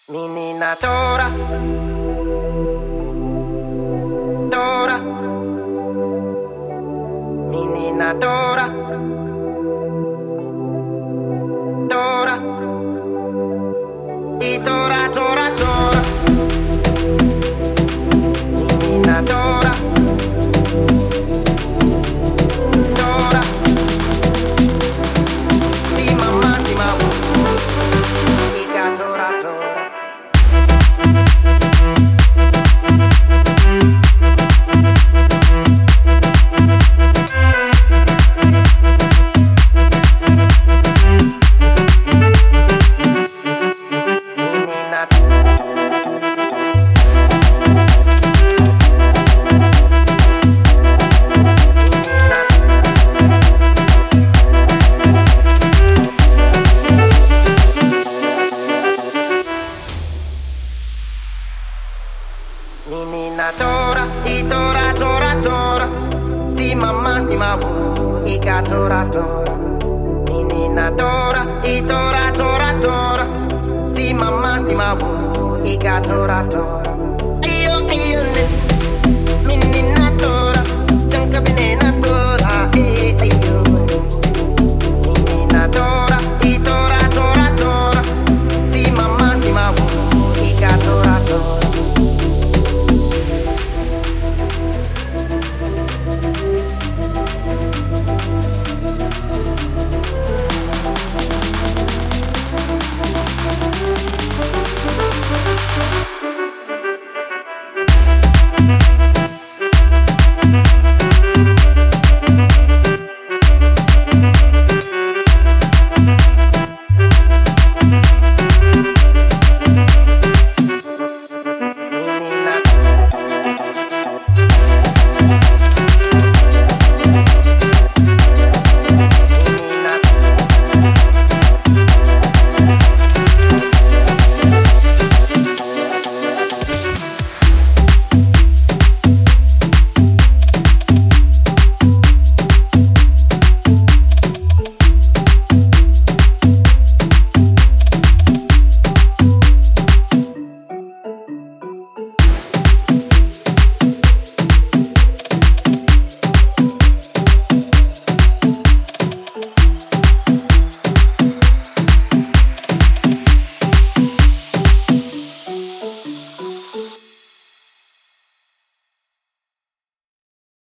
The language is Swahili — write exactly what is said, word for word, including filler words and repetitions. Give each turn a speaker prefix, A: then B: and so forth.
A: Menina Dora, Dora, menina Dora, Dora, y Dora, Dora, Dora, menina Dora, Dora, si mamá, si mamá, y Dora, Dora. Menina Dora, y Dora, Dora, Dora, si mamá, si mamá, y Dora, Dora. Menina Dora, y Dora, Dora, Dora, si mamá, si mamá, y Dora, Dora. Iyo, iyo, ne, menina Dora, jangan menina Dora, eh, ayo. Menina Dora,